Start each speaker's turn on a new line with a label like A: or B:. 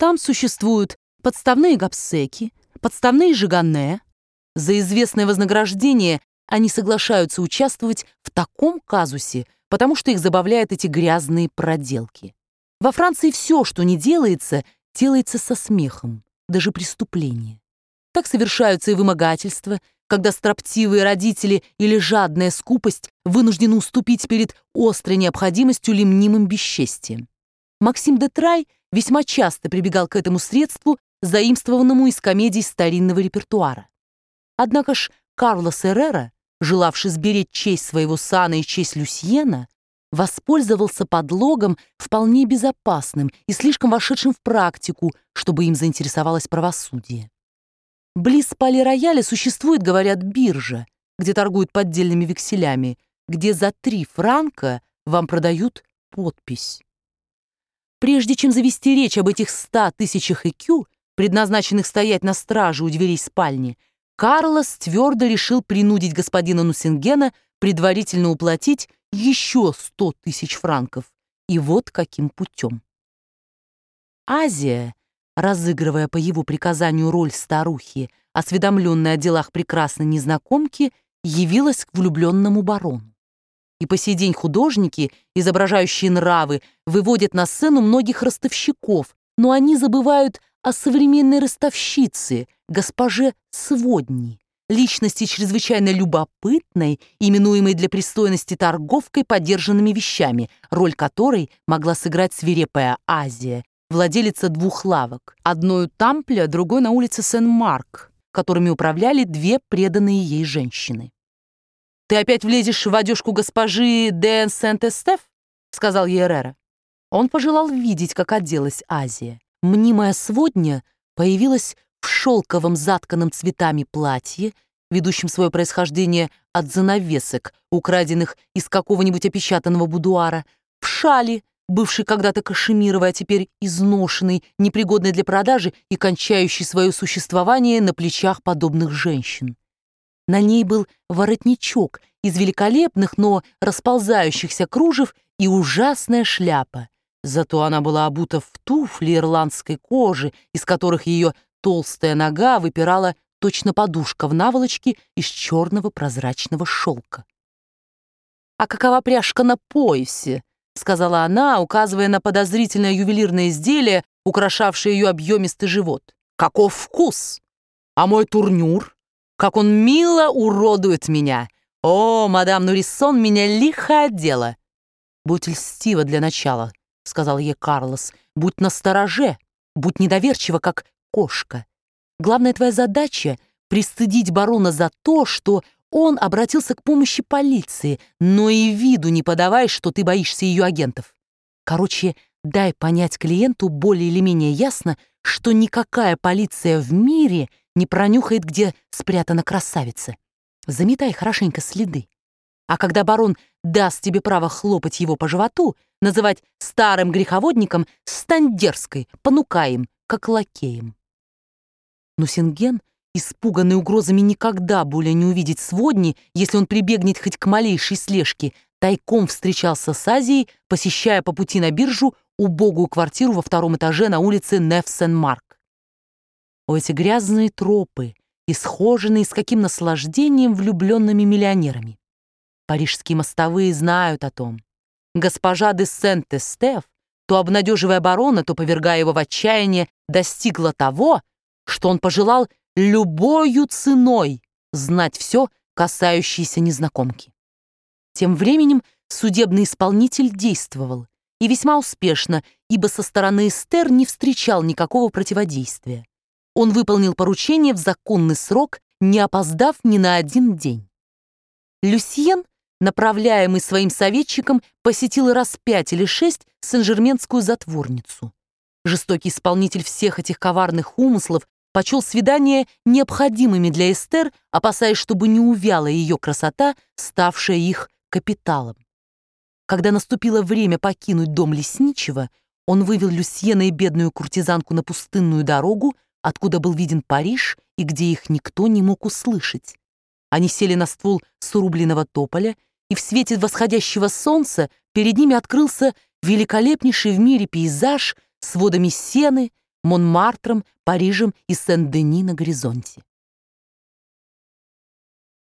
A: Там существуют подставные гобсеки, подставные жиганне. За известное вознаграждение они соглашаются участвовать в таком казусе, потому что их забавляют эти грязные проделки. Во Франции все, что не делается, делается со смехом, даже преступление. Так совершаются и вымогательства, когда строптивые родители или жадная скупость вынуждены уступить перед острой необходимостью или мнимым бесчестием. Максим де Трай весьма часто прибегал к этому средству, заимствованному из комедий старинного репертуара. Однако ж Карлос Эррера, желавший сберечь честь своего сана и честь Люсьена, воспользовался подлогом вполне безопасным и слишком вошедшим в практику, чтобы им заинтересовалось правосудие. Близ Пале-Рояля существует, говорят, биржа, где торгуют поддельными векселями, где за 3 франка вам продают подпись. Прежде чем завести речь об этих 100 тысячах ЭКЮ, предназначенных стоять на страже у дверей спальни, Карлос твердо решил принудить господина Нусингена предварительно уплатить еще 100 тысяч франков. И вот каким путем. Азия, разыгрывая по его приказанию роль старухи, осведомленной о делах прекрасной незнакомки, явилась к влюбленному барону. И по сей день художники, изображающие нравы, выводят на сцену многих ростовщиков, но они забывают о современной ростовщице, госпоже Сводни, личности чрезвычайно любопытной, именуемой для пристойности торговкой подержанными вещами, роль которой могла сыграть свирепая Азия, владелица 2 лавок, одной у Тампля, другой на улице Сен-Марк, которыми управляли 2 преданные ей женщины. «Ты опять влезешь в одежку госпожи де Сент-Эстеф?» — сказал ей Эррера. Он пожелал видеть, как оделась Азия. Мнимая Сводня появилась в шелковом затканном цветами платье, ведущем свое происхождение от занавесок, украденных из какого-нибудь опечатанного будуара, в шале, бывшей когда-то кашемировой, а теперь изношенной, непригодной для продажи и кончающей свое существование на плечах подобных женщин. На ней был воротничок из великолепных, но расползающихся кружев и ужасная шляпа. Зато она была обута в туфли ирландской кожи, из которых ее толстая нога выпирала точно подушка в наволочке из черного прозрачного шелка. «А какова пряжка на поясе?» — сказала она, указывая на подозрительное ювелирное изделие, украшавшее ее объемистый живот. «Каков вкус! А мой турнюр? Как он мило уродует меня! О, мадам Нурисон меня лихо одела!» «Будь льстива для начала», — сказал ей Карлос. «Будь настороже, будь недоверчива, как кошка. Главная твоя задача — пристыдить барона за то, что он обратился к помощи полиции, но и виду не подавай, что ты боишься ее агентов. Короче, дай понять клиенту более или менее ясно, что никакая полиция в мире не пронюхает, где спрятана красавица. Заметай хорошенько следы. А когда барон даст тебе право хлопать его по животу, называть старым греховодником, стань дерзкой, понукай им, как лакеем». Нусинген, испуганный угрозами никогда более не увидеть Сводни, если он прибегнет хоть к малейшей слежке, тайком встречался с Азией, посещая по пути на биржу убогую квартиру во 2-м этаже на улице Неф-Сен-Марк. О, эти грязные тропы, исхоженные с каким наслаждением влюбленными миллионерами. Парижские мостовые знают о том. Госпожа де Сент-Эстеф, то обнадеживая барона, то повергая его в отчаяние, достигла того, что он пожелал любою ценой знать все, касающееся незнакомки. Тем временем судебный исполнитель действовал, и весьма успешно, ибо со стороны Эстер не встречал никакого противодействия. Он выполнил поручение в законный срок, не опоздав ни на 1 день. Люсьен, направляемый своим советчиком, посетил раз 5 или 6 сен-жерменскую затворницу. Жестокий исполнитель всех этих коварных умыслов почел свидания необходимыми для Эстер, опасаясь, чтобы не увяла ее красота, ставшая их капиталом. Когда наступило время покинуть дом лесничего, он вывел Люсьена и бедную куртизанку на пустынную дорогу, откуда был виден Париж и где их никто не мог услышать. Они сели на ствол срубленного тополя, и в свете восходящего солнца перед ними открылся великолепнейший в мире пейзаж с водами Сены, Монмартром, Парижем и Сен-Дени на горизонте.